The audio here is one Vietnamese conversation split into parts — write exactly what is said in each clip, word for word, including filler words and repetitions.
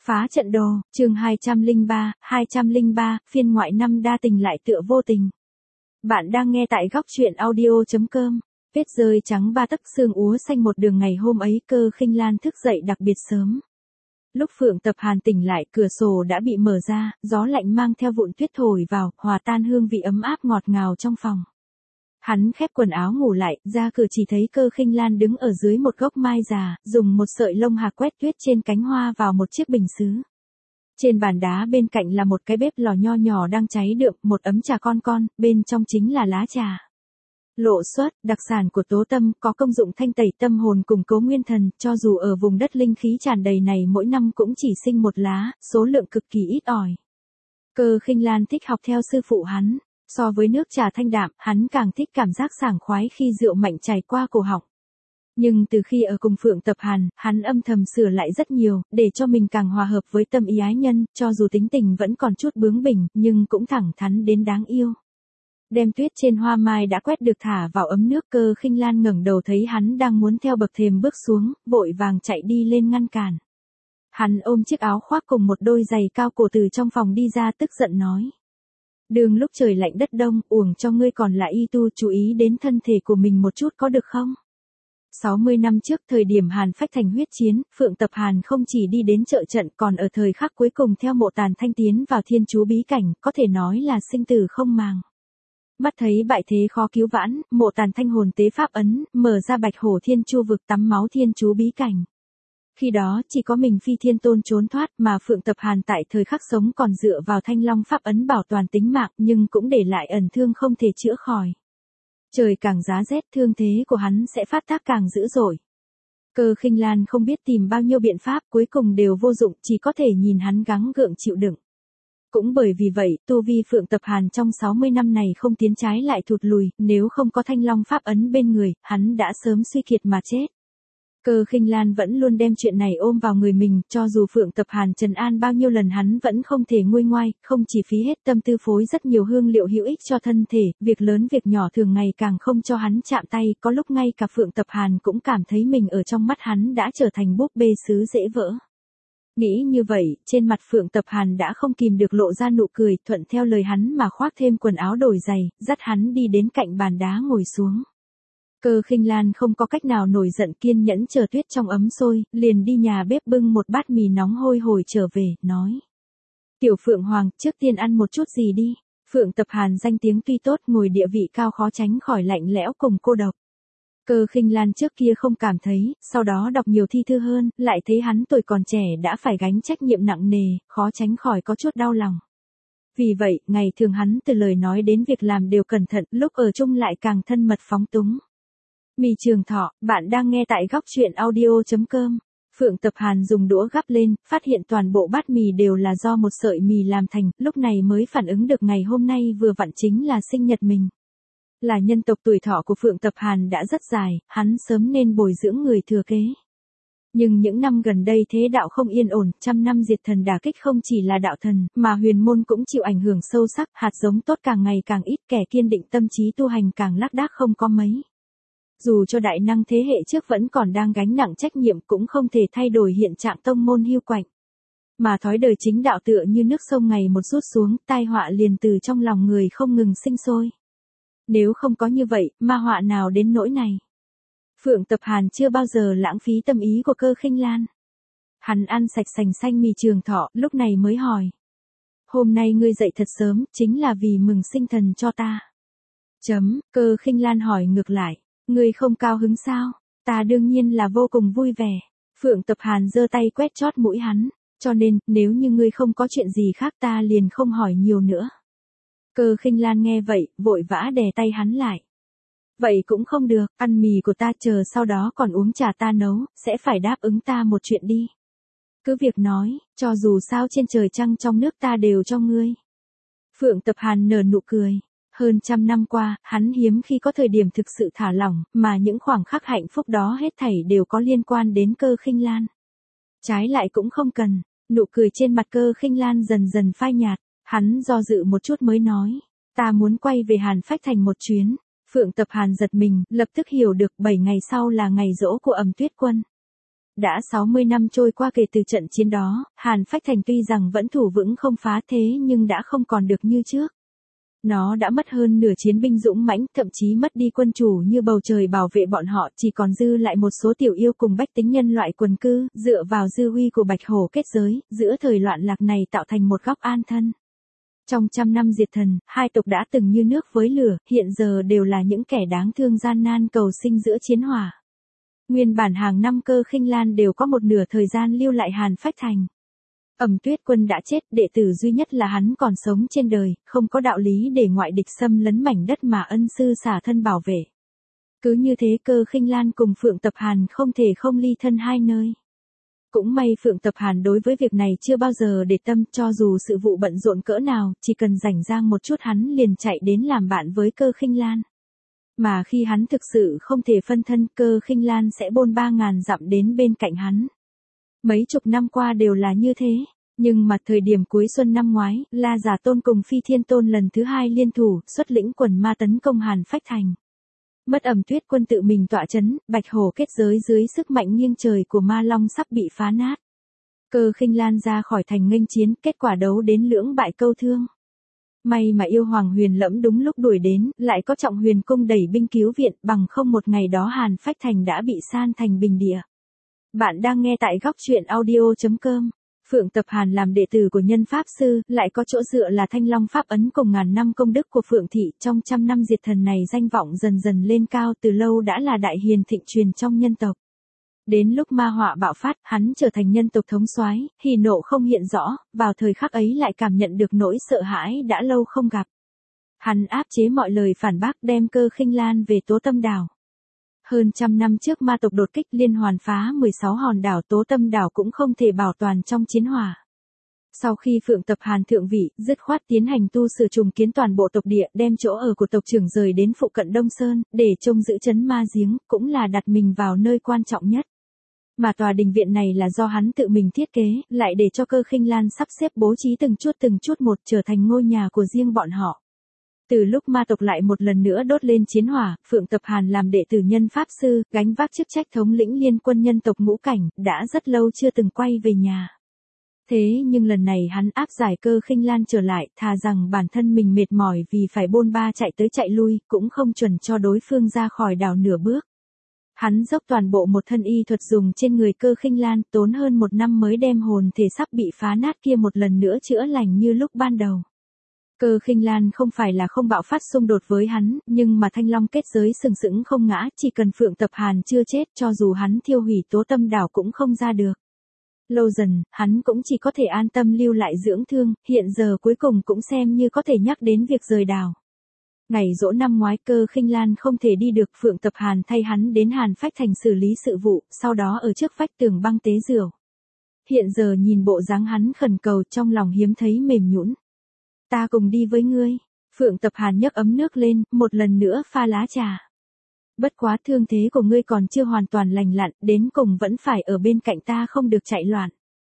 Phá trận đồ, chương hai trăm lẻ ba, hai trăm lẻ ba, phiên ngoại năm đa tình lại tựa vô tình. Bạn đang nghe tại góc truyện audio chấm com. Vết rơi trắng ba tấc sương úa xanh một đường ngày hôm ấy, Cơ Khinh Lan thức dậy đặc biệt sớm. Lúc Phượng Tập Hàn tỉnh lại, cửa sổ đã bị mở ra, gió lạnh mang theo vụn tuyết thổi vào, hòa tan hương vị ấm áp ngọt ngào trong phòng. Hắn khép quần áo ngủ lại, ra cửa chỉ thấy Cơ Khinh Lan đứng ở dưới một gốc mai già, dùng một sợi lông hạc quét tuyết trên cánh hoa vào một chiếc bình sứ. Trên bàn đá bên cạnh là một cái bếp lò nho nhỏ đang cháy đượm, một ấm trà con con, bên trong chính là lá trà. Lộ xuất, đặc sản của Tố Tâm, có công dụng thanh tẩy tâm hồn củng cố nguyên thần, cho dù ở vùng đất linh khí tràn đầy này mỗi năm cũng chỉ sinh một lá, số lượng cực kỳ ít ỏi. Cơ Khinh Lan thích học theo sư phụ hắn. So với nước trà thanh đạm, hắn càng thích cảm giác sảng khoái khi rượu mạnh chảy qua cổ họng. Nhưng từ khi ở cùng Phượng Tập Hàn, hắn âm thầm sửa lại rất nhiều, để cho mình càng hòa hợp với tâm ý ái nhân, cho dù tính tình vẫn còn chút bướng bỉnh, nhưng cũng thẳng thắn đến đáng yêu. Đem tuyết trên hoa mai đã quét được thả vào ấm nước, Cơ Khinh Lan ngẩng đầu thấy hắn đang muốn theo bậc thềm bước xuống, vội vàng chạy đi lên ngăn cản. Hắn ôm chiếc áo khoác cùng một đôi giày cao cổ từ trong phòng đi ra, tức giận nói. Đường lúc trời lạnh đất đông, uổng cho ngươi còn là y tu, chú ý đến thân thể của mình một chút có được không? sáu mươi năm trước, thời điểm Hàn Phách thành huyết chiến, Phượng Tập Hàn không chỉ đi đến trợ trận còn ở thời khắc cuối cùng theo Mộ Tàn Thanh tiến vào thiên chú bí cảnh, có thể nói là sinh tử không màng. Mắt thấy bại thế khó cứu vãn, Mộ Tàn Thanh hồn tế pháp ấn, mở ra Bạch Hổ Thiên Chu vực tắm máu thiên chú bí cảnh. Khi đó, chỉ có mình Phi Thiên Tôn trốn thoát, mà Phượng Tập Hàn tại thời khắc sống còn dựa vào Thanh Long pháp ấn bảo toàn tính mạng, nhưng cũng để lại ẩn thương không thể chữa khỏi. Trời càng giá rét, thương thế của hắn sẽ phát tác càng dữ dội. Cơ Khinh Lan không biết tìm bao nhiêu biện pháp, cuối cùng đều vô dụng, chỉ có thể nhìn hắn gắng gượng chịu đựng. Cũng bởi vì vậy, tu vi Phượng Tập Hàn trong sáu mươi năm này không tiến trái lại thụt lùi, nếu không có Thanh Long pháp ấn bên người, hắn đã sớm suy kiệt mà chết. Cơ Khinh Lan vẫn luôn đem chuyện này ôm vào người mình, cho dù Phượng Tập Hàn trấn an bao nhiêu lần hắn vẫn không thể nguôi ngoai, không chỉ phí hết tâm tư phối rất nhiều hương liệu hữu ích cho thân thể, việc lớn việc nhỏ thường ngày càng không cho hắn chạm tay, có lúc ngay cả Phượng Tập Hàn cũng cảm thấy mình ở trong mắt hắn đã trở thành búp bê sứ dễ vỡ. Nghĩ như vậy, trên mặt Phượng Tập Hàn đã không kìm được lộ ra nụ cười, thuận theo lời hắn mà khoác thêm quần áo đổi giày, dắt hắn đi đến cạnh bàn đá ngồi xuống. Cơ Khinh Lan không có cách nào nổi giận, kiên nhẫn chờ tuyết trong ấm sôi, liền đi nhà bếp bưng một bát mì nóng hôi hổi trở về, nói. Tiểu Phượng Hoàng, trước tiên ăn một chút gì đi. Phượng Tập Hàn danh tiếng tuy tốt, ngồi địa vị cao khó tránh khỏi lạnh lẽo cùng cô độc. Cơ Khinh Lan trước kia không cảm thấy, sau đó đọc nhiều thi thư hơn, lại thấy hắn tuổi còn trẻ đã phải gánh trách nhiệm nặng nề, khó tránh khỏi có chút đau lòng. Vì vậy, ngày thường hắn từ lời nói đến việc làm đều cẩn thận, lúc ở chung lại càng thân mật phóng túng. Mì Trường Thọ, bạn đang nghe tại góc truyện audio chấm com. Phượng Tập Hàn dùng đũa gắp lên, phát hiện toàn bộ bát mì đều là do một sợi mì làm thành, lúc này mới phản ứng được ngày hôm nay vừa vặn chính là sinh nhật mình. Là nhân tộc tuổi thọ của Phượng Tập Hàn đã rất dài, hắn sớm nên bồi dưỡng người thừa kế. Nhưng những năm gần đây thế đạo không yên ổn, trăm năm diệt thần đả kích không chỉ là đạo thần, mà huyền môn cũng chịu ảnh hưởng sâu sắc, hạt giống tốt càng ngày càng ít, kẻ kiên định tâm trí tu hành càng lác đác không có mấy. Dù cho đại năng thế hệ trước vẫn còn đang gánh nặng trách nhiệm cũng không thể thay đổi hiện trạng tông môn hiu quạnh. Mà thói đời chính đạo tựa như nước sông ngày một rút xuống, tai họa liền từ trong lòng người không ngừng sinh sôi. Nếu không có như vậy, ma họa nào đến nỗi này? Phượng Tập Hàn chưa bao giờ lãng phí tâm ý của Cơ Khinh Lan. Hắn ăn sạch sành xanh mì Trường Thọ, lúc này mới hỏi. Hôm nay ngươi dậy thật sớm, chính là vì mừng sinh thần cho ta. Chấm, Cơ Khinh Lan hỏi ngược lại. Ngươi không cao hứng sao? Ta đương nhiên là vô cùng vui vẻ. Phượng Tập Hàn giơ tay quét chót mũi hắn. Cho nên, nếu như ngươi không có chuyện gì khác ta liền không hỏi nhiều nữa. Cơ Khinh Lan nghe vậy, vội vã đè tay hắn lại. Vậy cũng không được, ăn mì của ta chờ sau đó còn uống trà ta nấu, sẽ phải đáp ứng ta một chuyện đi. Cứ việc nói, cho dù sao trên trời trăng trong nước ta đều cho ngươi. Phượng Tập Hàn nở nụ cười. Hơn trăm năm qua, hắn hiếm khi có thời điểm thực sự thả lỏng, mà những khoảng khắc hạnh phúc đó hết thảy đều có liên quan đến Cơ Khinh Lan. Trái lại cũng không cần, nụ cười trên mặt Cơ Khinh Lan dần dần phai nhạt, hắn do dự một chút mới nói, ta muốn quay về Hàn Phách thành một chuyến. Phượng Tập Hàn giật mình, lập tức hiểu được bảy ngày sau là ngày giỗ của Ẩm Tuyết Quân. Đã sáu mươi năm trôi qua kể từ trận chiến đó, Hàn Phách Thành tuy rằng vẫn thủ vững không phá thế nhưng đã không còn được như trước. Nó đã mất hơn nửa chiến binh dũng mãnh, thậm chí mất đi quân chủ như bầu trời bảo vệ bọn họ, chỉ còn dư lại một số tiểu yêu cùng bách tính nhân loại quần cư, dựa vào dư uy của Bạch Hổ kết giới, giữa thời loạn lạc này tạo thành một góc an thân. Trong trăm năm diệt thần, hai tộc đã từng như nước với lửa, hiện giờ đều là những kẻ đáng thương gian nan cầu sinh giữa chiến hỏa. Nguyên bản hàng năm Cơ Khinh Lan đều có một nửa thời gian lưu lại Hàn Phách Thành. Ẩm Tuyết Quân đã chết, đệ tử duy nhất là hắn còn sống trên đời, không có đạo lý để ngoại địch xâm lấn mảnh đất mà ân sư xả thân bảo vệ. Cứ như thế Cơ Khinh Lan cùng Phượng Tập Hàn không thể không ly thân hai nơi. Cũng may Phượng Tập Hàn đối với việc này chưa bao giờ để tâm, cho dù sự vụ bận rộn cỡ nào, chỉ cần rảnh rang một chút hắn liền chạy đến làm bạn với Cơ Khinh Lan. Mà khi hắn thực sự không thể phân thân, Cơ Khinh Lan sẽ bôn ba ngàn dặm đến bên cạnh hắn. Mấy chục năm qua đều là như thế, nhưng mà thời điểm cuối xuân năm ngoái, La Giả Tôn cùng Phi Thiên Tôn lần thứ hai liên thủ, xuất lĩnh quần ma tấn công Hàn Phách Thành. Mất Ẩm Tuyết Quân tự mình tọa chấn, Bạch Hổ kết giới dưới sức mạnh nghiêng trời của Ma Long sắp bị phá nát. Cơ Khinh Lan ra khỏi thành nghênh chiến, kết quả đấu đến lưỡng bại câu thương. May mà yêu hoàng Huyền Lẫm đúng lúc đuổi đến, lại có Trọng Huyền cung đẩy binh cứu viện, bằng không một ngày đó Hàn Phách Thành đã bị san thành bình địa. Bạn đang nghe tại góc truyện audio chấm com. Phượng Tập Hàn làm đệ tử của Nhân Pháp Sư, lại có chỗ dựa là Thanh Long Pháp Ấn cùng ngàn năm công đức của Phượng Thị, trong trăm năm diệt thần này danh vọng dần dần lên cao, từ lâu đã là đại hiền thịnh truyền trong nhân tộc. Đến lúc ma họa bạo phát, hắn trở thành nhân tộc thống soái, hỉ nộ không hiện rõ, vào thời khắc ấy lại cảm nhận được nỗi sợ hãi đã lâu không gặp. Hắn áp chế mọi lời phản bác, đem Cơ Khinh Lan về Tố Tâm Đảo. Hơn trăm năm trước ma tộc đột kích liên hoàn phá mười sáu hòn đảo, Tố Tâm Đảo cũng không thể bảo toàn trong chiến hỏa. Sau khi Phượng Tập Hàn thượng vị, dứt khoát tiến hành tu sửa trùng kiến toàn bộ tộc địa, đem chỗ ở của tộc trưởng rời đến phụ cận Đông Sơn, để trông giữ trấn ma giếng, cũng là đặt mình vào nơi quan trọng nhất. Mà tòa đình viện này là do hắn tự mình thiết kế, lại để cho Cơ Khinh Lan sắp xếp bố trí từng chút từng chút một, trở thành ngôi nhà của riêng bọn họ. Từ lúc ma tộc lại một lần nữa đốt lên chiến hỏa, Phượng Tập Hàn làm đệ tử Nhân Pháp Sư, gánh vác chức trách thống lĩnh liên quân nhân tộc ngũ cảnh, đã rất lâu chưa từng quay về nhà. Thế nhưng lần này hắn áp giải Cơ Khinh Lan trở lại, thà rằng bản thân mình mệt mỏi vì phải bôn ba chạy tới chạy lui, cũng không chuẩn cho đối phương ra khỏi đảo nửa bước. Hắn dốc toàn bộ một thân y thuật dùng trên người Cơ Khinh Lan, tốn hơn một năm mới đem hồn thể sắp bị phá nát kia một lần nữa chữa lành như lúc ban đầu. Cơ Khinh Lan không phải là không bạo phát xung đột với hắn, nhưng mà Thanh Long kết giới sừng sững không ngã, chỉ cần Phượng Tập Hàn chưa chết, cho dù hắn thiêu hủy Tố Tâm Đảo cũng không ra được. Lâu dần, hắn cũng chỉ có thể an tâm lưu lại dưỡng thương, hiện giờ cuối cùng cũng xem như có thể nhắc đến việc rời đảo. Ngày giỗ năm ngoái Cơ Khinh Lan không thể đi được, Phượng Tập Hàn thay hắn đến Hàn Phách Thành xử lý sự vụ, sau đó ở trước vách tường băng tế rượu. Hiện giờ nhìn bộ dáng hắn khẩn cầu, trong lòng hiếm thấy mềm nhũn. Ta cùng đi với ngươi. Phượng Tập Hàn nhấc ấm nước lên, một lần nữa pha lá trà. Bất quá thương thế của ngươi còn chưa hoàn toàn lành lặn, đến cùng vẫn phải ở bên cạnh ta, không được chạy loạn.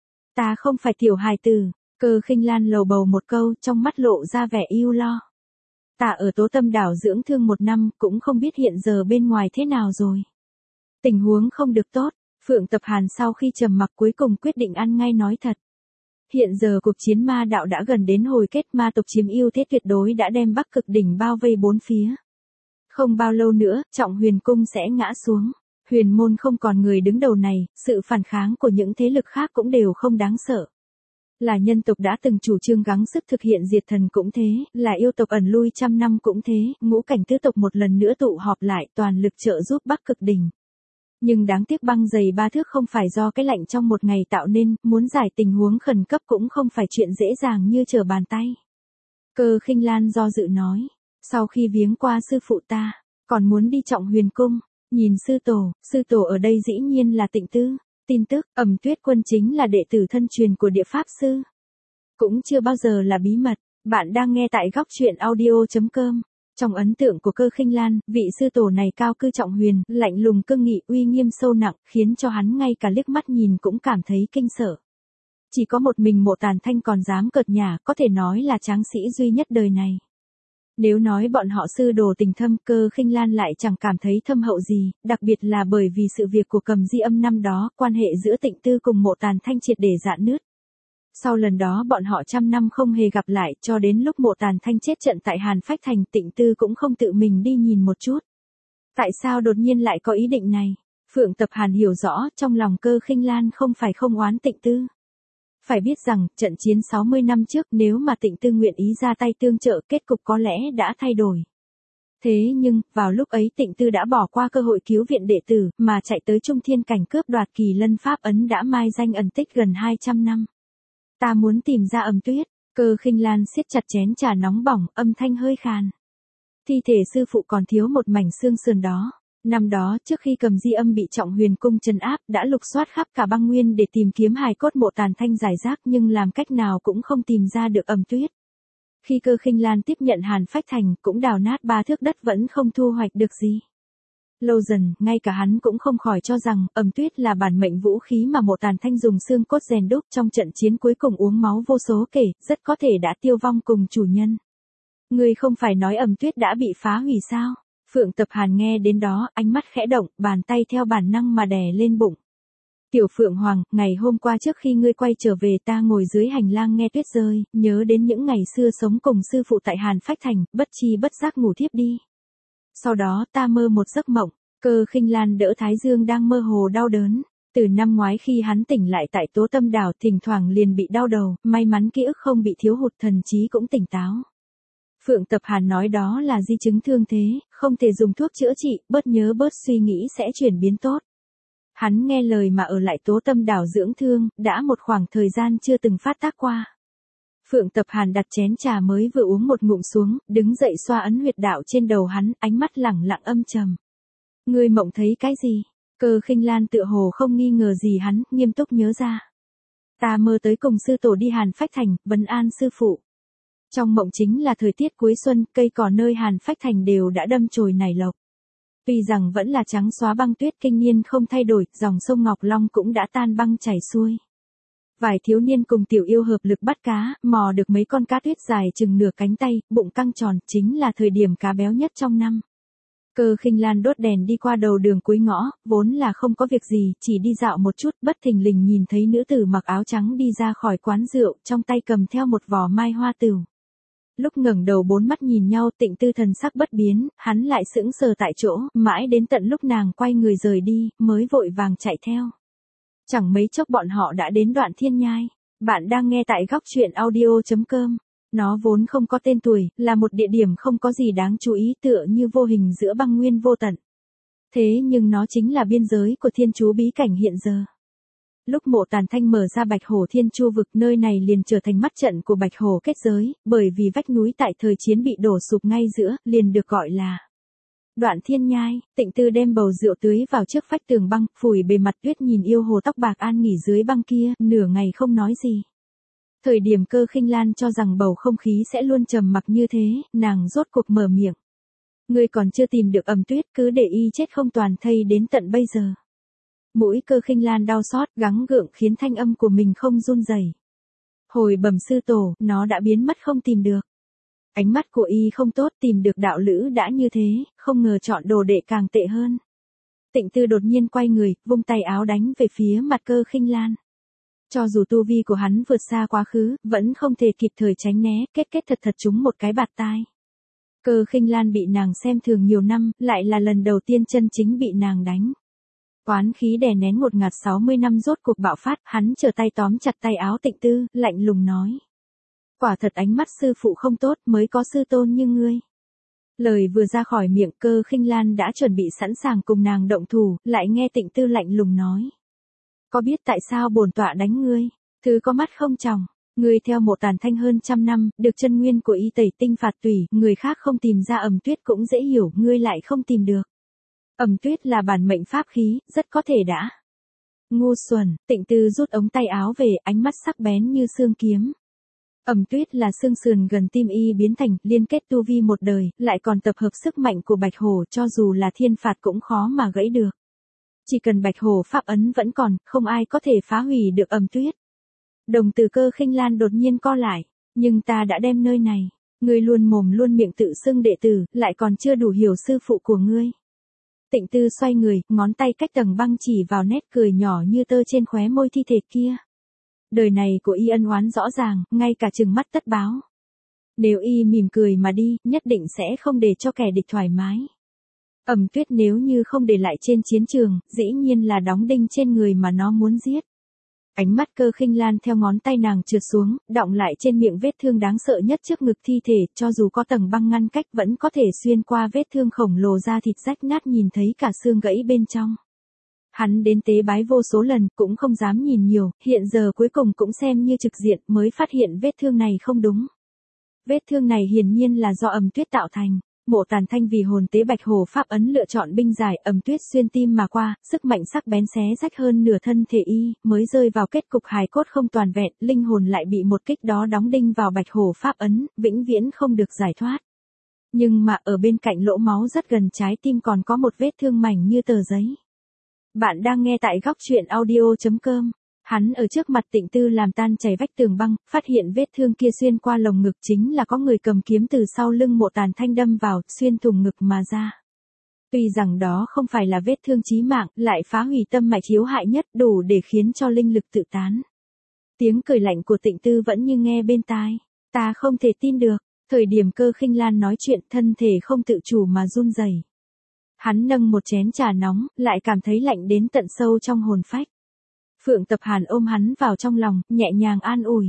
Ta không phải tiểu hài tử. Cơ Khinh Lan lầu bầu một câu, trong mắt lộ ra vẻ ưu lo. Ta ở Tố Tâm Đảo dưỡng thương một năm, cũng không biết hiện giờ bên ngoài thế nào rồi. Tình huống không được tốt. Phượng Tập Hàn sau khi trầm mặc cuối cùng quyết định ăn ngay nói thật. Hiện giờ cuộc chiến ma đạo đã gần đến hồi kết, ma tộc chiếm ưu thế tuyệt đối đã đem Bắc Cực đỉnh bao vây bốn phía. Không bao lâu nữa, Trọng Huyền cung sẽ ngã xuống. Huyền môn không còn người đứng đầu này, sự phản kháng của những thế lực khác cũng đều không đáng sợ. Là nhân tộc đã từng chủ trương gắng sức thực hiện diệt thần cũng thế, là yêu tộc ẩn lui trăm năm cũng thế, ngũ cảnh tứ tộc một lần nữa tụ họp lại, toàn lực trợ giúp Bắc Cực đỉnh. Nhưng đáng tiếc băng dày ba thước không phải do cái lạnh trong một ngày tạo nên, muốn giải tình huống khẩn cấp cũng không phải chuyện dễ dàng như trở bàn tay. Cơ Khinh Lan do dự nói, sau khi viếng qua sư phụ ta, còn muốn đi Trọng Huyền cung, nhìn sư tổ, sư tổ ở đây dĩ nhiên là Tịnh Tư. Tin tức, Ẩm Tuyết Quân chính là đệ tử thân truyền của Địa Pháp Sư. Cũng chưa bao giờ là bí mật, bạn đang nghe tại góc truyện audio chấm com. Trong ấn tượng của Cơ Khinh Lan, vị sư tổ này cao cư trọng huyền, lạnh lùng cương nghị, uy nghiêm sâu nặng, khiến cho hắn ngay cả liếc mắt nhìn cũng cảm thấy kinh sợ. Chỉ có một mình Mộ Tàn Thanh còn dám cợt nhả, có thể nói là tráng sĩ duy nhất đời này. Nếu nói bọn họ sư đồ tình thâm, Cơ Khinh Lan lại chẳng cảm thấy thâm hậu gì, đặc biệt là bởi vì sự việc của Cầm Di Âm năm đó, quan hệ giữa Tịnh Tư cùng Mộ Tàn Thanh triệt để rạn nứt. Sau lần đó bọn họ trăm năm không hề gặp lại, cho đến lúc Mộ Tàn Thanh chết trận tại Hàn Phách Thành, Tịnh Tư cũng không tự mình đi nhìn một chút. Tại sao đột nhiên lại có ý định này? Phượng Tập Hàn hiểu rõ, trong lòng Cơ Khinh Lan không phải không oán Tịnh Tư. Phải biết rằng, trận chiến sáu mươi năm trước nếu mà Tịnh Tư nguyện ý ra tay tương trợ, kết cục có lẽ đã thay đổi. Thế nhưng, vào lúc ấy Tịnh Tư đã bỏ qua cơ hội cứu viện đệ tử, mà chạy tới Trung Thiên Cảnh cướp đoạt Kỳ Lân Pháp ấn đã mai danh ẩn tích gần hai trăm năm. Ta muốn tìm ra Ẩm Tuyết. Cơ Khinh Lan siết chặt chén trà nóng bỏng, âm thanh hơi khàn. Thi thể sư phụ còn thiếu một mảnh xương sườn đó. Năm đó, trước khi Cầm Di Âm bị Trọng Huyền Cung trấn áp, đã lục soát khắp cả băng nguyên để tìm kiếm hài cốt Mộ Tàn Thanh giải rác, nhưng làm cách nào cũng không tìm ra được Ẩm Tuyết. Khi Cơ Khinh Lan tiếp nhận Hàn Phách Thành, cũng đào nát ba thước đất vẫn không thu hoạch được gì. Lâu dần, ngay cả hắn cũng không khỏi cho rằng, Ẩm Tuyết là bản mệnh vũ khí mà Mộ Tàn Thanh dùng xương cốt rèn đúc trong trận chiến cuối cùng uống máu vô số kể, rất có thể đã tiêu vong cùng chủ nhân. Người không phải nói Ẩm Tuyết đã bị phá hủy sao? Phượng Tập Hàn nghe đến đó, ánh mắt khẽ động, bàn tay theo bản năng mà đè lên bụng. Tiểu Phượng Hoàng, ngày hôm qua trước khi ngươi quay trở về ta ngồi dưới hành lang nghe tuyết rơi, nhớ đến những ngày xưa sống cùng sư phụ tại Hàn Phách Thành, bất chi bất giác ngủ thiếp đi. Sau đó ta mơ một giấc mộng, Cơ Khinh Lan đỡ Thái Dương đang mơ hồ đau đớn. Từ năm ngoái khi hắn tỉnh lại tại Tố Tâm Đảo thỉnh thoảng liền bị đau đầu, may mắn ký ức không bị thiếu hụt, thần trí cũng tỉnh táo. Phượng Tập Hàn nói đó là di chứng thương thế, không thể dùng thuốc chữa trị, bớt nhớ bớt suy nghĩ sẽ chuyển biến tốt. Hắn nghe lời mà ở lại Tố Tâm Đảo dưỡng thương, đã một khoảng thời gian chưa từng phát tác qua. Phượng Tập Hàn đặt chén trà mới vừa uống một ngụm xuống, đứng dậy xoa ấn huyệt đạo trên đầu hắn, ánh mắt lẳng lặng âm trầm. Ngươi mộng thấy cái gì? Cơ Khinh Lan tựa hồ không nghi ngờ gì hắn, nghiêm túc nhớ ra. Ta mơ tới cùng sư tổ đi Hàn Phách Thành, vấn an sư phụ. Trong mộng chính là thời tiết cuối xuân, cây cỏ nơi Hàn Phách Thành đều đã đâm chồi nảy lộc. Tuy rằng vẫn là trắng xóa băng tuyết kinh niên không thay đổi, dòng sông Ngọc Long cũng đã tan băng chảy xuôi. Vài thiếu niên cùng tiểu yêu hợp lực bắt cá, mò được mấy con cá tuyết dài chừng nửa cánh tay, bụng căng tròn, chính là thời điểm cá béo nhất trong năm. Cơ Khinh Lan đốt đèn đi qua đầu đường cuối ngõ, vốn là không có việc gì, chỉ đi dạo một chút, bất thình lình nhìn thấy nữ tử mặc áo trắng đi ra khỏi quán rượu, trong tay cầm theo một vò mai hoa tửu. Lúc ngẩng đầu bốn mắt nhìn nhau, Tịnh Tư thần sắc bất biến, hắn lại sững sờ tại chỗ, mãi đến tận lúc nàng quay người rời đi, mới vội vàng chạy theo. Chẳng mấy chốc bọn họ đã đến Đoạn Thiên Nhai. Bạn đang nghe tại góc truyện audio chấm com. Nó vốn không có tên tuổi, là một địa điểm không có gì đáng chú ý, tựa như vô hình giữa băng nguyên vô tận. Thế nhưng nó chính là biên giới của thiên chú bí cảnh hiện giờ. Lúc Mộ Tàn Thanh mở ra Bạch Hổ Thiên Chu vực, nơi này liền trở thành mắt trận của Bạch Hổ kết giới, bởi vì vách núi tại thời chiến bị đổ sụp ngay giữa, liền được gọi là Đoạn Thiên Nhai. Tịnh Tư đem bầu rượu tưới vào trước vách tường băng, phủi bề mặt tuyết, nhìn yêu hồ tóc bạc an nghỉ dưới băng kia, nửa ngày không nói gì. Thời điểm Cơ Khinh Lan cho rằng bầu không khí sẽ luôn trầm mặc như thế, nàng rốt cuộc mở miệng. Ngươi còn chưa tìm được Ẩm Tuyết, cứ để y chết không toàn thây đến tận bây giờ. Mũi Cơ Khinh Lan đau xót, gắng gượng khiến thanh âm của mình không run rẩy. Hồi bẩm sư tổ, nó đã biến mất không tìm được. Ánh mắt của y không tốt, tìm được đạo lữ đã như thế, không ngờ chọn đồ đệ càng tệ hơn. Tịnh Tư đột nhiên quay người, vung tay áo đánh về phía mặt Cơ Khinh Lan. Cho dù tu vi của hắn vượt xa quá khứ, vẫn không thể kịp thời tránh né, kết kết thật thật trúng một cái bạt tai. Cơ Khinh Lan bị nàng xem thường nhiều năm, lại là lần đầu tiên chân chính bị nàng đánh. Oán khí đè nén một ngạt sáu mươi năm rốt cuộc bạo phát, hắn trở tay tóm chặt tay áo Tịnh Tư, lạnh lùng nói. Quả thật ánh mắt sư phụ không tốt, mới có sư tôn như ngươi. Lời vừa ra khỏi miệng, Cơ Khinh Lan đã chuẩn bị sẵn sàng cùng nàng động thủ, lại nghe Tịnh Tư lạnh lùng nói. Có biết tại sao bổn tọa đánh ngươi? Thứ có mắt không tròng. Ngươi theo Mộ Tàn Thanh hơn trăm năm, được chân nguyên của y tẩy tinh phạt tùy, người khác không tìm ra Ẩm Tuyết cũng dễ hiểu, ngươi lại không tìm được. Ẩm Tuyết là bản mệnh pháp khí, rất có thể đã. Ngu xuẩn. Tịnh Tư rút ống tay áo về, ánh mắt sắc bén như xương kiếm. Ẩm Tuyết là xương sườn gần tim y biến thành, liên kết tu vi một đời, lại còn tập hợp sức mạnh của Bạch Hổ, cho dù là thiên phạt cũng khó mà gãy được. Chỉ cần Bạch Hổ pháp ấn vẫn còn, không ai có thể phá hủy được Ẩm Tuyết. Đồng tử Cơ Khinh Lan đột nhiên co lại, nhưng ta đã đem nơi này. Ngươi luôn mồm luôn miệng tự xưng đệ tử, lại còn chưa đủ hiểu sư phụ của ngươi. Tịnh Tư xoay người, ngón tay cách tầng băng chỉ vào nét cười nhỏ như tơ trên khóe môi thi thể kia. Đời này của y ân oán rõ ràng, ngay cả trừng mắt tất báo. Nếu y mỉm cười mà đi, nhất định sẽ không để cho kẻ địch thoải mái. Ẩm Tuyết nếu như không để lại trên chiến trường, dĩ nhiên là đóng đinh trên người mà nó muốn giết. Ánh mắt Cơ Khinh Lan theo ngón tay nàng trượt xuống, đọng lại trên miệng vết thương đáng sợ nhất trước ngực thi thể, cho dù có tầng băng ngăn cách vẫn có thể xuyên qua vết thương khổng lồ ra thịt rách nát nhìn thấy cả xương gãy bên trong. Hắn đến tế bái vô số lần, cũng không dám nhìn nhiều, hiện giờ cuối cùng cũng xem như trực diện mới phát hiện vết thương này không đúng. Vết thương này hiển nhiên là do Ẩm Tuyết tạo thành. Mộ Tàn Thanh vì hồn tế bạch hồ pháp ấn lựa chọn binh giải, Ẩm Tuyết xuyên tim mà qua, sức mạnh sắc bén xé rách hơn nửa thân thể y, mới rơi vào kết cục hài cốt không toàn vẹn, linh hồn lại bị một kích đó đóng đinh vào bạch hồ pháp ấn, vĩnh viễn không được giải thoát. Nhưng mà ở bên cạnh lỗ máu rất gần trái tim còn có một vết thương mảnh như tờ giấy. Bạn đang nghe tại góc truyện audio chấm com. Hắn ở trước mặt Tịnh Tư làm tan chảy vách tường băng, phát hiện vết thương kia xuyên qua lồng ngực chính là có người cầm kiếm từ sau lưng Mộ Tàn Thanh đâm vào, xuyên thủng ngực mà ra. Tuy rằng đó không phải là vết thương chí mạng, lại phá hủy tâm mạch yếu hại nhất, đủ để khiến cho linh lực tự tán. Tiếng cười lạnh của Tịnh Tư vẫn như nghe bên tai. Ta không thể tin được, thời điểm Cơ Khinh Lan nói chuyện thân thể không tự chủ mà run rẩy. Hắn nâng một chén trà nóng, lại cảm thấy lạnh đến tận sâu trong hồn phách. Phượng Tập Hàn ôm hắn vào trong lòng, nhẹ nhàng an ủi.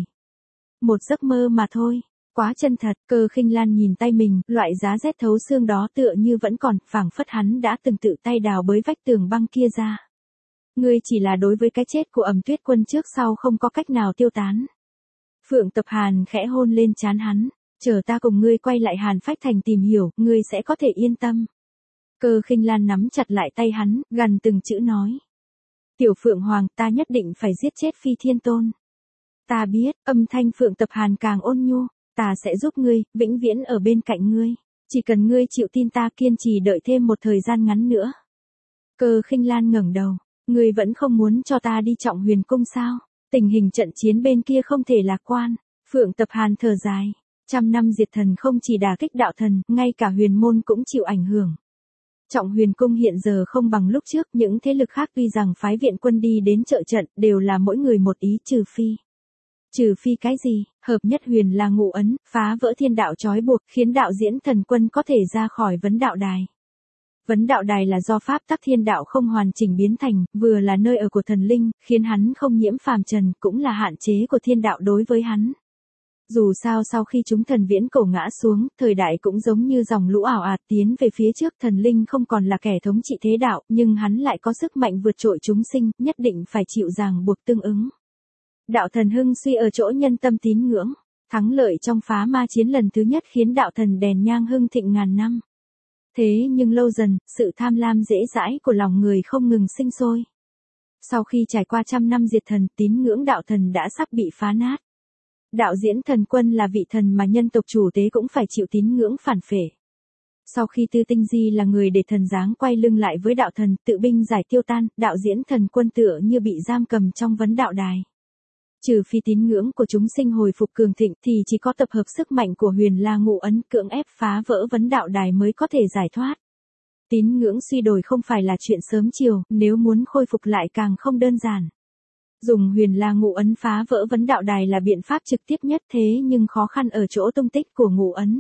Một giấc mơ mà thôi, quá chân thật. Cơ Khinh Lan nhìn tay mình, loại giá rét thấu xương đó tựa như vẫn còn, phảng phất hắn đã từng tự tay đào bới vách tường băng kia ra. Ngươi chỉ là đối với cái chết của Ẩm Tuyết Quân trước sau không có cách nào tiêu tán. Phượng Tập Hàn khẽ hôn lên trán hắn, chờ ta cùng ngươi quay lại Hàn Phách Thành tìm hiểu, ngươi sẽ có thể yên tâm. Cơ Khinh Lan nắm chặt lại tay hắn, gần từng chữ nói. Tiểu Phượng Hoàng, ta nhất định phải giết chết Phi Thiên Tôn. Ta biết, âm thanh Phượng Tập Hàn càng ôn nhu, ta sẽ giúp ngươi, vĩnh viễn ở bên cạnh ngươi. Chỉ cần ngươi chịu tin ta kiên trì đợi thêm một thời gian ngắn nữa. Cơ Khinh Lan ngẩng đầu, ngươi vẫn không muốn cho ta đi Trọng Huyền Cung sao? Tình hình trận chiến bên kia không thể lạc quan. Phượng Tập Hàn thở dài, trăm năm diệt thần không chỉ đả kích đạo thần, ngay cả huyền môn cũng chịu ảnh hưởng. Trọng Huyền Cung hiện giờ không bằng lúc trước, những thế lực khác tuy rằng phái viện quân đi đến trợ trận, đều là mỗi người một ý, trừ phi. Trừ phi cái gì? Hợp nhất huyền là ngụ ấn, phá vỡ thiên đạo trói buộc, khiến đạo diễn thần quân có thể ra khỏi vấn đạo đài. Vấn đạo đài là do pháp tắc thiên đạo không hoàn chỉnh biến thành, vừa là nơi ở của thần linh, khiến hắn không nhiễm phàm trần, cũng là hạn chế của thiên đạo đối với hắn. Dù sao sau khi chúng thần viễn cổ ngã xuống, thời đại cũng giống như dòng lũ ảo ạt tiến về phía trước, thần linh không còn là kẻ thống trị thế đạo, nhưng hắn lại có sức mạnh vượt trội chúng sinh, nhất định phải chịu ràng buộc tương ứng. Đạo thần hưng suy ở chỗ nhân tâm tín ngưỡng, thắng lợi trong phá ma chiến lần thứ nhất khiến đạo thần đèn nhang hưng thịnh ngàn năm. Thế nhưng lâu dần, sự tham lam dễ dãi của lòng người không ngừng sinh sôi. Sau khi trải qua trăm năm diệt thần, tín ngưỡng đạo thần đã sắp bị phá nát. Đạo diễn thần quân là vị thần mà nhân tộc chủ tế cũng phải chịu tín ngưỡng phản phệ. Sau khi Tư Tinh Di là người để thần giáng quay lưng lại với đạo thần, tự binh giải tiêu tan, đạo diễn thần quân tựa như bị giam cầm trong vấn đạo đài. Trừ phi tín ngưỡng của chúng sinh hồi phục cường thịnh thì chỉ có tập hợp sức mạnh của huyền la ngụ ấn cưỡng ép phá vỡ vấn đạo đài mới có thể giải thoát. Tín ngưỡng suy đổi không phải là chuyện sớm chiều, nếu muốn khôi phục lại càng không đơn giản. Dùng huyền la ngụ ấn phá vỡ vấn đạo đài là biện pháp trực tiếp nhất, thế nhưng khó khăn ở chỗ tung tích của ngụ ấn.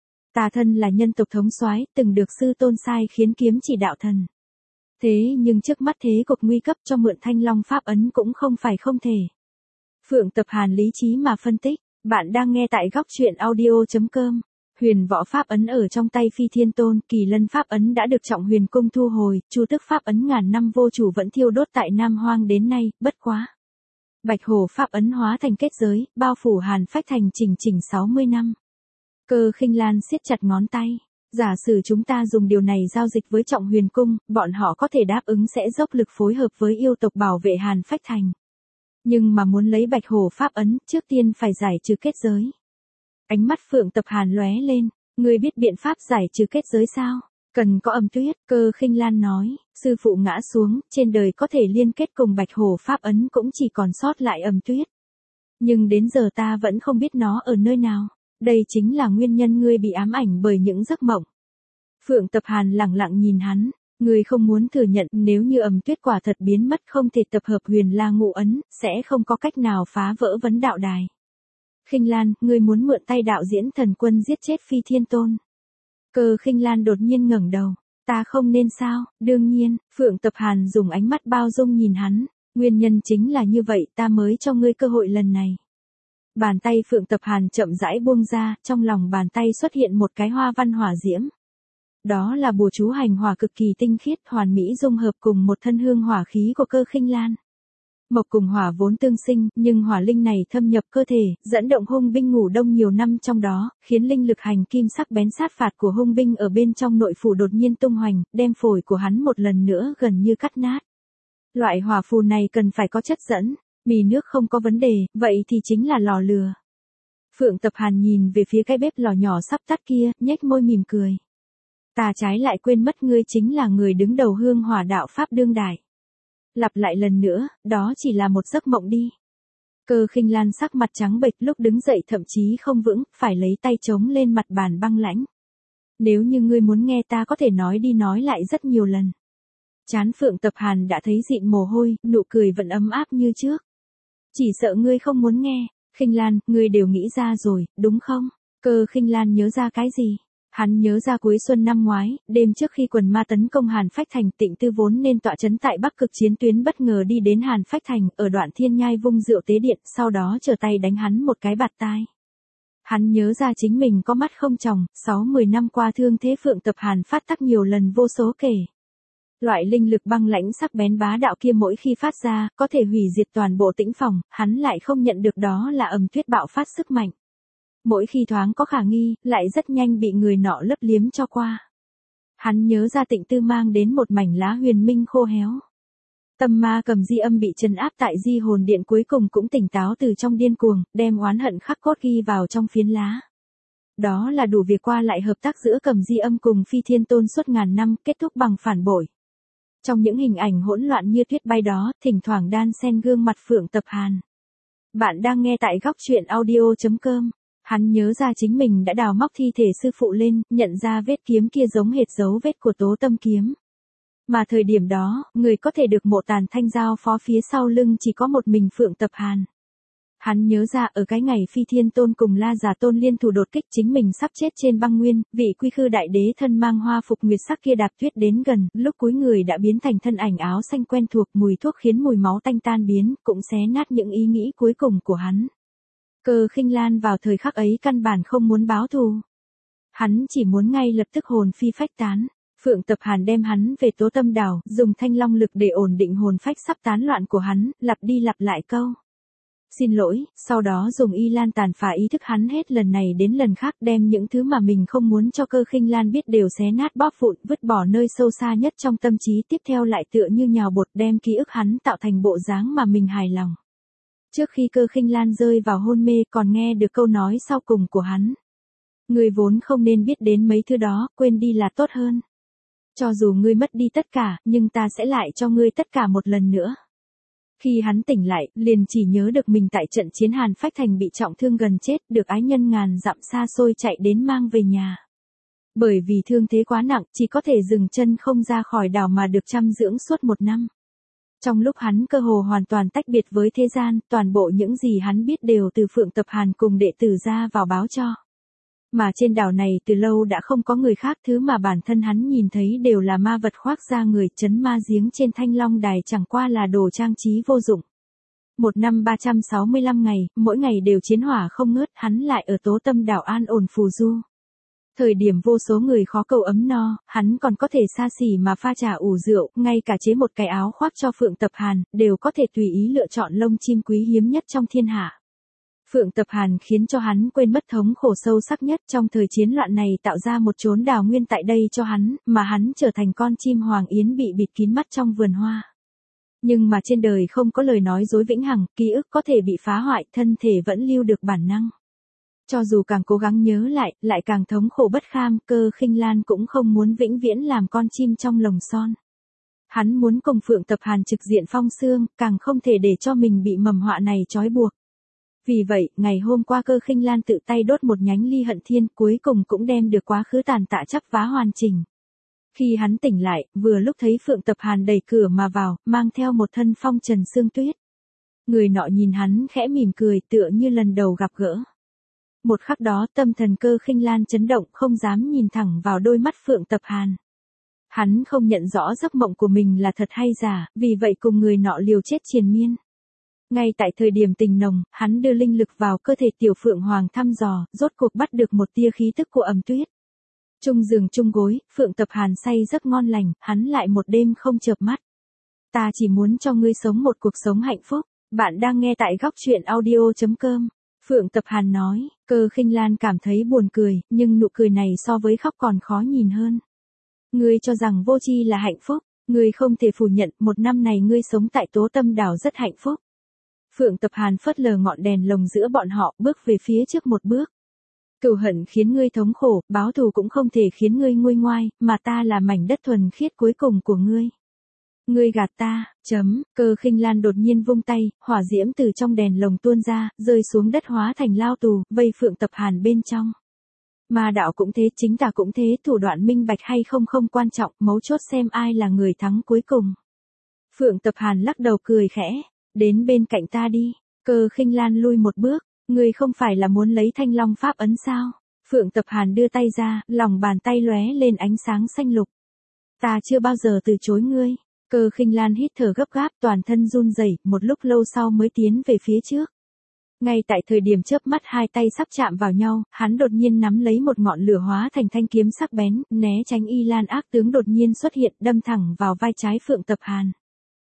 Ta thân là nhân tộc thống soái, từng được sư tôn sai khiến kiếm chỉ đạo thần. Thế nhưng trước mắt thế cục nguy cấp, cho mượn Thanh Long pháp ấn cũng không phải không thể. Phượng Tập Hàn lý trí mà phân tích, bạn đang nghe tại góc truyện audio chấm com. Huyền võ pháp ấn ở trong tay Phi Thiên Tôn, Kỳ Lân pháp ấn đã được Trọng Huyền Cung thu hồi, Chu Tức pháp ấn ngàn năm vô chủ vẫn thiêu đốt tại Nam Hoang đến nay, bất quá. Bạch Hổ pháp ấn hóa thành kết giới, bao phủ Hàn Phách Thành chỉnh chỉnh sáu mươi năm. Cơ Khinh Lan siết chặt ngón tay, giả sử chúng ta dùng điều này giao dịch với Trọng Huyền Cung, bọn họ có thể đáp ứng sẽ dốc lực phối hợp với yêu tộc bảo vệ Hàn Phách Thành. Nhưng mà muốn lấy Bạch Hổ pháp ấn, trước tiên phải giải trừ kết giới. Ánh mắt Phượng Tập Hàn lóe lên, ngươi biết biện pháp giải trừ kết giới sao? Cần có Ẩm Tuyết. Cơ Khinh Lan nói, sư phụ ngã xuống, trên đời có thể liên kết cùng Bạch Hổ pháp ấn cũng chỉ còn sót lại Ẩm Tuyết. Nhưng đến giờ ta vẫn không biết nó ở nơi nào. Đây chính là nguyên nhân ngươi bị ám ảnh bởi những giấc mộng. Phượng Tập Hàn lặng lặng nhìn hắn, ngươi không muốn thừa nhận nếu như Ẩm Tuyết quả thật biến mất không thể tập hợp Huyền La Ngũ Ấn, sẽ không có cách nào phá vỡ vấn đạo đài. Khinh Lan, ngươi muốn mượn tay đạo diễn thần quân giết chết Phi Thiên Tôn. Cơ Khinh Lan đột nhiên ngẩng đầu, ta không nên sao, đương nhiên, Phượng Tập Hàn dùng ánh mắt bao dung nhìn hắn, nguyên nhân chính là như vậy ta mới cho ngươi cơ hội lần này. Bàn tay Phượng Tập Hàn chậm rãi buông ra, trong lòng bàn tay xuất hiện một cái hoa văn hỏa diễm. Đó là bùa chú hành hỏa cực kỳ tinh khiết hoàn mỹ dung hợp cùng một thân hương hỏa khí của Cơ Khinh Lan. Mộc cùng hỏa vốn tương sinh, nhưng hỏa linh này thâm nhập cơ thể, dẫn động hung binh ngủ đông nhiều năm trong đó, khiến linh lực hành kim sắc bén sát phạt của hung binh ở bên trong nội phủ đột nhiên tung hoành, đem phổi của hắn một lần nữa gần như cắt nát. Loại hỏa phù này cần phải có chất dẫn, mì nước không có vấn đề, vậy thì chính là lò lửa. Phượng Tập Hàn nhìn về phía cái bếp lò nhỏ sắp tắt kia, nhếch môi mỉm cười. Ta trái lại quên mất ngươi chính là người đứng đầu hương hỏa đạo pháp đương đại. Lặp lại lần nữa, đó chỉ là một giấc mộng đi. Cơ Khinh Lan sắc mặt trắng bệch lúc đứng dậy thậm chí không vững, phải lấy tay chống lên mặt bàn băng lãnh. Nếu như ngươi muốn nghe ta có thể nói đi nói lại rất nhiều lần. Trán Phượng Tập Hàn đã thấy dịn mồ hôi, nụ cười vẫn ấm áp như trước. Chỉ sợ ngươi không muốn nghe, Khinh Lan, ngươi đều nghĩ ra rồi, đúng không? Cơ Khinh Lan nhớ ra cái gì? Hắn nhớ ra cuối xuân năm ngoái, đêm trước khi quần ma tấn công Hàn Phách Thành, Tịnh Tư vốn nên tọa trấn tại Bắc Cực chiến tuyến bất ngờ đi đến Hàn Phách Thành, ở đoạn Thiên Nhai vung rượu tế điện, sau đó trở tay đánh hắn một cái bạt tai. Hắn nhớ ra chính mình có mắt không tròng, sáu mười năm qua thương thế Phượng Tập Hàn phát tác nhiều lần vô số kể. Loại linh lực băng lãnh sắc bén bá đạo kia mỗi khi phát ra, có thể hủy diệt toàn bộ tĩnh phòng, hắn lại không nhận được đó là Ẩm Tuyết bạo phát sức mạnh. Mỗi khi thoáng có khả nghi, lại rất nhanh bị người nọ lấp liếm cho qua. Hắn nhớ ra Tịnh Tư mang đến một mảnh lá huyền minh khô héo. Tâm ma cầm di âm bị trấn áp tại di hồn điện cuối cùng cũng tỉnh táo từ trong điên cuồng, đem oán hận khắc cốt ghi vào trong phiến lá. Đó là đủ việc qua lại hợp tác giữa cầm di âm cùng Phi Thiên Tôn suốt ngàn năm, kết thúc bằng phản bội. Trong những hình ảnh hỗn loạn như tuyết bay đó, thỉnh thoảng đan xen gương mặt Phượng Tập Hàn. Bạn đang nghe tại góc truyện audio chấm com. Hắn nhớ ra chính mình đã đào móc thi thể sư phụ lên, nhận ra vết kiếm kia giống hệt dấu vết của Tố Tâm kiếm. Mà thời điểm đó, người có thể được Mộ Tàn Thanh giao phó phía sau lưng chỉ có một mình Phượng Tập Hàn. Hắn nhớ ra ở cái ngày Phi Thiên Tôn cùng La Giả Tôn liên thủ đột kích chính mình sắp chết trên băng nguyên, vị quy khư đại đế thân mang hoa phục nguyệt sắc kia đạp tuyết đến gần, lúc cuối người đã biến thành thân ảnh áo xanh quen thuộc, mùi thuốc khiến mùi máu tanh tan biến, cũng xé nát những ý nghĩ cuối cùng của hắn. Cơ Khinh Lan vào thời khắc ấy căn bản không muốn báo thù. Hắn chỉ muốn ngay lập tức hồn phi phách tán. Phượng Tập Hàn đem hắn về Tố Tâm Đảo, dùng thanh long lực để ổn định hồn phách sắp tán loạn của hắn, lặp đi lặp lại câu. Xin lỗi, sau đó dùng y lan tàn phá ý thức hắn hết lần này đến lần khác đem những thứ mà mình không muốn cho Cơ Khinh Lan biết đều xé nát bóp vụn, vứt bỏ nơi sâu xa nhất trong tâm trí, tiếp theo lại tựa như nhào bột đem ký ức hắn tạo thành bộ dáng mà mình hài lòng. Trước khi Cơ Khinh Lan rơi vào hôn mê còn nghe được câu nói sau cùng của hắn. Ngươi vốn không nên biết đến mấy thứ đó, quên đi là tốt hơn. Cho dù ngươi mất đi tất cả, nhưng ta sẽ lại cho ngươi tất cả một lần nữa. Khi hắn tỉnh lại, liền chỉ nhớ được mình tại trận chiến Hàn Phách Thành bị trọng thương gần chết, được ái nhân ngàn dặm xa xôi chạy đến mang về nhà. Bởi vì thương thế quá nặng, chỉ có thể dừng chân không ra khỏi đảo mà được chăm dưỡng suốt một năm. Trong lúc hắn cơ hồ hoàn toàn tách biệt với thế gian, toàn bộ những gì hắn biết đều từ Phượng Tập Hàn cùng đệ tử ra vào báo cho. Mà trên đảo này từ lâu đã không có người khác, thứ mà bản thân hắn nhìn thấy đều là ma vật khoác da người, trấn ma giếng trên Thanh Long Đài chẳng qua là đồ trang trí vô dụng. Một năm ba trăm sáu mươi lăm ngày, mỗi ngày đều chiến hỏa không ngớt, hắn lại ở Tố Tâm Đảo an ổn phù du. Thời điểm vô số người khó cầu ấm no, hắn còn có thể xa xỉ mà pha trà ủ rượu, ngay cả chế một cái áo khoác cho Phượng Tập Hàn, đều có thể tùy ý lựa chọn lông chim quý hiếm nhất trong thiên hạ. Phượng Tập Hàn khiến cho hắn quên mất thống khổ sâu sắc nhất trong thời chiến loạn này, tạo ra một chốn đào nguyên tại đây cho hắn, mà hắn trở thành con chim hoàng yến bị bịt kín mắt trong vườn hoa. Nhưng mà trên đời không có lời nói dối vĩnh hằng, ký ức có thể bị phá hoại, thân thể vẫn lưu được bản năng. Cho dù càng cố gắng nhớ lại, lại càng thống khổ bất kham, Cơ Khinh Lan cũng không muốn vĩnh viễn làm con chim trong lồng son. Hắn muốn cùng Phượng Tập Hàn trực diện phong xương, càng không thể để cho mình bị mầm họa này trói buộc. Vì vậy, ngày hôm qua Cơ Khinh Lan tự tay đốt một nhánh ly hận thiên, cuối cùng cũng đem được quá khứ tàn tạ chắp vá hoàn chỉnh. Khi hắn tỉnh lại, vừa lúc thấy Phượng Tập Hàn đẩy cửa mà vào, mang theo một thân phong trần sương tuyết. Người nọ nhìn hắn khẽ mỉm cười tựa như lần đầu gặp gỡ. Một khắc đó tâm thần Cơ Khinh Lan chấn động, không dám nhìn thẳng vào đôi mắt Phượng Tập Hàn. Hắn không nhận rõ giấc mộng của mình là thật hay giả, vì vậy cùng người nọ liều chết triền miên. Ngay tại thời điểm tình nồng, hắn đưa linh lực vào cơ thể tiểu Phượng Hoàng thăm dò, rốt cuộc bắt được một tia khí tức của Ẩm Tuyết. Chung giường chung gối, Phượng Tập Hàn say giấc ngon lành, hắn lại một đêm không chợp mắt. Ta chỉ muốn cho ngươi sống một cuộc sống hạnh phúc. Bạn đang nghe tại góc truyện audio chấm com. Phượng Tập Hàn nói, Cơ Khinh Lan cảm thấy buồn cười, nhưng nụ cười này so với khóc còn khó nhìn hơn. Ngươi cho rằng vô tri là hạnh phúc, ngươi không thể phủ nhận một năm này ngươi sống tại Tố Tâm Đảo rất hạnh phúc. Phượng Tập Hàn phớt lờ ngọn đèn lồng giữa bọn họ, bước về phía trước một bước. Cừu hận khiến ngươi thống khổ, báo thù cũng không thể khiến ngươi nguôi ngoai, mà ta là mảnh đất thuần khiết cuối cùng của ngươi. Ngươi gạt ta, chấm, Cơ Khinh Lan đột nhiên vung tay, hỏa diễm từ trong đèn lồng tuôn ra, rơi xuống đất hóa thành lao tù, vây Phượng Tập Hàn bên trong. Ma đạo cũng thế, chính tà cũng thế, thủ đoạn minh bạch hay không không quan trọng, mấu chốt xem ai là người thắng cuối cùng. Phượng Tập Hàn lắc đầu cười khẽ, đến bên cạnh ta đi. Cơ Khinh Lan lui một bước, ngươi không phải là muốn lấy Thanh Long Pháp ấn sao? Phượng Tập Hàn đưa tay ra, lòng bàn tay lóe lên ánh sáng xanh lục. Ta chưa bao giờ từ chối ngươi. Cơ Khinh Lan hít thở gấp gáp, toàn thân run rẩy, một lúc lâu sau mới tiến về phía trước. Ngay tại thời điểm chớp mắt hai tay sắp chạm vào nhau, hắn đột nhiên nắm lấy một ngọn lửa hóa thành thanh kiếm sắc bén, né tránh Y Lan ác tướng đột nhiên xuất hiện, đâm thẳng vào vai trái Phượng Tập Hàn.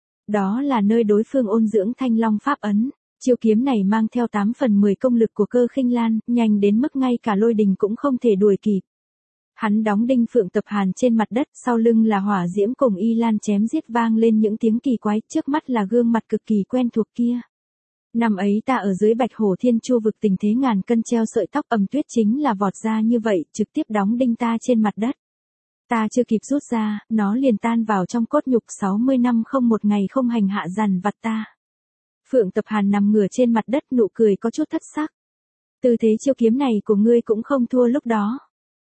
Đó là nơi đối phương ôn dưỡng Thanh Long Pháp ấn. Chiêu kiếm này mang theo tám phần mười công lực của Cơ Khinh Lan, nhanh đến mức ngay cả lôi đình cũng không thể đuổi kịp. Hắn đóng đinh Phượng Tập Hàn trên mặt đất, sau lưng là hỏa diễm cùng Y Lan chém giết vang lên những tiếng kỳ quái, trước mắt là gương mặt cực kỳ quen thuộc kia. Năm ấy ta ở dưới Bạch Hổ Thiên Chu vực tình thế ngàn cân treo sợi tóc, Ẩm Tuyết chính là vọt ra như vậy, trực tiếp đóng đinh ta trên mặt đất. Ta chưa kịp rút ra, nó liền tan vào trong cốt nhục, sáu mươi năm không một ngày không hành hạ dằn vặt ta. Phượng Tập Hàn nằm ngửa trên mặt đất, nụ cười có chút thất sắc. Tư thế chiêu kiếm này của ngươi cũng không thua lúc đó.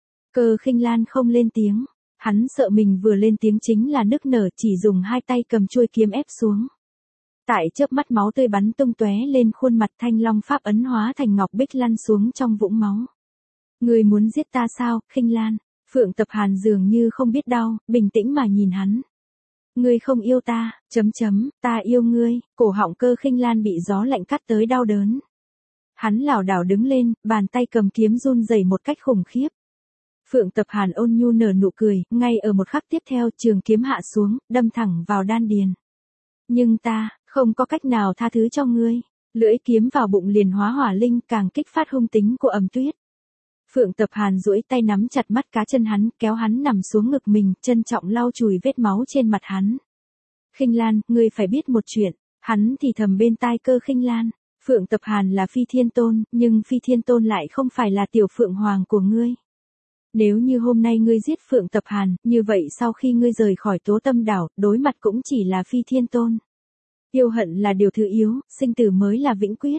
Cơ Khinh Lan không lên tiếng, hắn sợ mình vừa lên tiếng chính là nức nở, chỉ dùng hai tay cầm chuôi kiếm ép xuống. Tại chớp mắt máu tươi bắn tung tóe lên khuôn mặt, Thanh Long Pháp ấn hóa thành ngọc bích lăn xuống trong vũng máu. Ngươi muốn giết ta sao, Khinh Lan? Phượng Tập Hàn dường như không biết đau, bình tĩnh mà nhìn hắn. Ngươi không yêu ta, chấm chấm, ta yêu ngươi. Cổ họng Cơ Khinh Lan bị gió lạnh cắt tới đau đớn. Hắn lảo đảo đứng lên, bàn tay cầm kiếm run rẩy một cách khủng khiếp. Phượng Tập Hàn ôn nhu nở nụ cười, ngay ở một khắc tiếp theo trường kiếm hạ xuống, đâm thẳng vào đan điền. Nhưng ta, không có cách nào tha thứ cho ngươi. Lưỡi kiếm vào bụng liền hóa hỏa linh, càng kích phát hung tính của Ẩm Tuyết. Phượng Tập Hàn duỗi tay nắm chặt mắt cá chân hắn, kéo hắn nằm xuống ngực mình, trân trọng lau chùi vết máu trên mặt hắn. Khinh Lan, ngươi phải biết một chuyện. Hắn thì thầm bên tai Cơ Khinh Lan. Phượng Tập Hàn là Phi Thiên Tôn, nhưng Phi Thiên Tôn lại không phải là tiểu Phượng Hoàng của ngươi. Nếu như hôm nay ngươi giết Phượng Tập Hàn, như vậy sau khi ngươi rời khỏi Tố Tâm Đảo, đối mặt cũng chỉ là Phi Thiên Tôn. Yêu hận là điều thứ yếu, sinh tử mới là vĩnh quyết.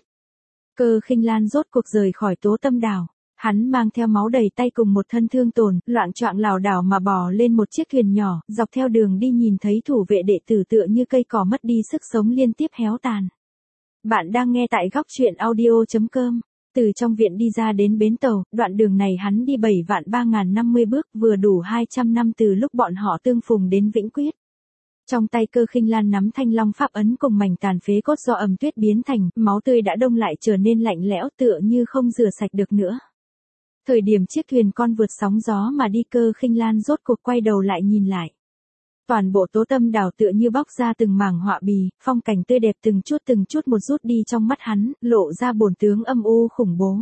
Cơ Khinh Lan rốt cuộc rời khỏi Tố Tâm Đảo. Hắn mang theo máu đầy tay cùng một thân thương tổn, loạng choạng lảo đảo mà bò lên một chiếc thuyền nhỏ, dọc theo đường đi nhìn thấy thủ vệ đệ tử tựa như cây cỏ mất đi sức sống liên tiếp héo tàn. Bạn đang nghe tại góc truyện audio chấm com. Từ trong viện đi ra đến bến tàu, đoạn đường này hắn đi bảy vạn ba nghìn năm mươi bước, vừa đủ hai trăm năm từ lúc bọn họ tương phùng đến vĩnh quyết. Trong tay Cơ Khinh Lan nắm Thanh Long Pháp ấn cùng mảnh tàn phế cốt do Ẩm Tuyết biến thành, máu tươi đã đông lại trở nên lạnh lẽo tựa như không rửa sạch được nữa. Thời điểm chiếc thuyền con vượt sóng gió mà đi, Cơ Khinh Lan rốt cuộc quay đầu lại nhìn lại. Toàn bộ Tố Tâm Đảo tựa như bóc ra từng mảng họa bì, phong cảnh tươi đẹp từng chút từng chút một rút đi trong mắt hắn, lộ ra bổn tướng âm u khủng bố.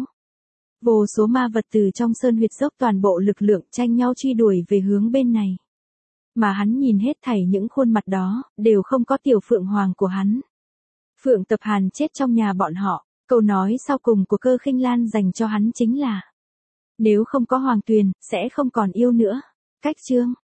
Vô số ma vật từ trong sơn huyệt dốc toàn bộ lực lượng tranh nhau truy đuổi về hướng bên này. Mà hắn nhìn hết thảy những khuôn mặt đó, đều không có tiểu Phượng Hoàng của hắn. Phượng Tập Hàn chết trong nhà bọn họ, câu nói sau cùng của Cơ Khinh Lan dành cho hắn chính là: nếu không có Hoàng Tuyền, sẽ không còn yêu nữa. Cách chương